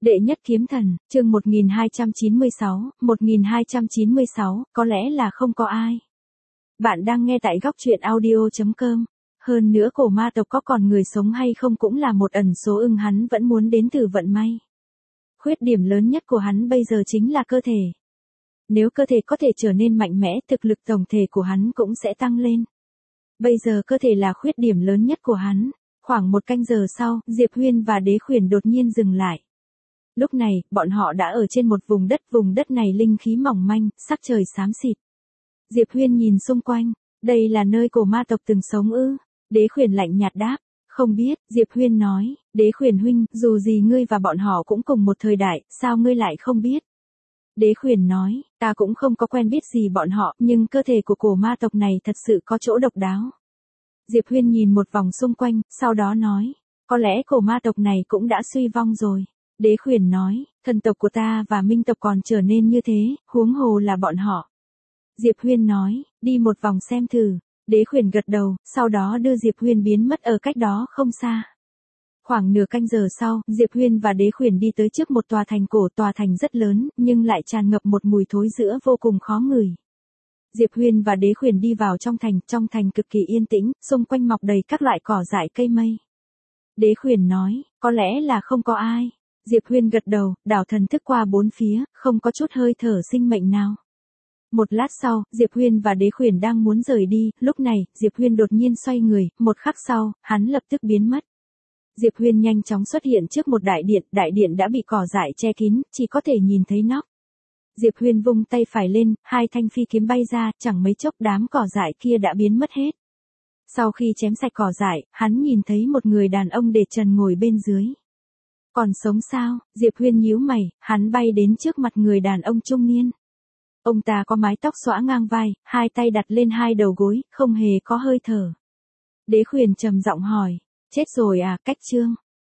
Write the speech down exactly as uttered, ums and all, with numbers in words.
Đệ nhất kiếm thần, chương một nghìn hai trăm chín mươi sáu, một nghìn hai trăm chín mươi sáu, có lẽ là không có ai. Bạn đang nghe tại góc truyện audio chấm com. Hơn nữa cổ ma tộc có còn người sống hay không cũng là một ẩn số, ưng hắn vẫn muốn đến từ vận may. Khuyết điểm lớn nhất của hắn bây giờ chính là cơ thể. Nếu cơ thể có thể trở nên mạnh mẽ, thực lực tổng thể của hắn cũng sẽ tăng lên. Bây giờ cơ thể là khuyết điểm lớn nhất của hắn. Khoảng một canh giờ sau, Diệp Huyên và Đế Khuyển đột nhiên dừng lại. Lúc này, bọn họ đã ở trên một vùng đất, vùng đất này linh khí mỏng manh, sắc trời xám xịt. Diệp Huyên nhìn xung quanh, đây là nơi cổ ma tộc từng sống ư? Đế Khuyển lạnh nhạt đáp, không biết. Diệp Huyên nói, Đế Khuyển huynh, dù gì ngươi và bọn họ cũng cùng một thời đại, sao ngươi lại không biết? Đế Khuyển nói, ta cũng không có quen biết gì bọn họ, nhưng cơ thể của cổ ma tộc này thật sự có chỗ độc đáo. Diệp Huyên nhìn một vòng xung quanh, sau đó nói, có lẽ cổ ma tộc này cũng đã suy vong rồi. Đế Khuyển nói, thần tộc của ta và minh tộc còn trở nên như thế, huống hồ là bọn họ. Diệp Huyên nói, đi một vòng xem thử. Đế Khuyển gật đầu, sau đó đưa Diệp Huyên biến mất ở cách đó không xa. Khoảng nửa canh giờ sau, Diệp Huyên và Đế Khuyển đi tới trước một tòa thành cổ, tòa thành rất lớn, nhưng lại tràn ngập một mùi thối rữa vô cùng khó ngửi. Diệp Huyên và Đế Khuyển đi vào trong thành, trong thành cực kỳ yên tĩnh, xung quanh mọc đầy các loại cỏ dại cây mây. Đế Khuyển nói, có lẽ là không có ai. Diệp Huyên gật đầu, đảo thần thức qua bốn phía, không có chút hơi thở sinh mệnh nào. Một lát sau, Diệp Huyên và Đế Khuyển đang muốn rời đi, lúc này, Diệp Huyên đột nhiên xoay người, một khắc sau, hắn lập tức biến mất. Diệp Huyên nhanh chóng xuất hiện trước một đại điện, đại điện đã bị cỏ dại che kín, chỉ có thể nhìn thấy nóc. Diệp Huyên vung tay phải lên, hai thanh phi kiếm bay ra, chẳng mấy chốc đám cỏ dại kia đã biến mất hết. Sau khi chém sạch cỏ dại, hắn nhìn thấy một người đàn ông để trần ngồi bên dưới. Còn sống sao? Diệp Huyên nhíu mày, hắn bay đến trước mặt người đàn ông trung niên. Ông ta có mái tóc xõa ngang vai, hai tay đặt lên hai đầu gối, không hề có hơi thở. Đế Khuyển trầm giọng hỏi, chết rồi à? Cách Trương.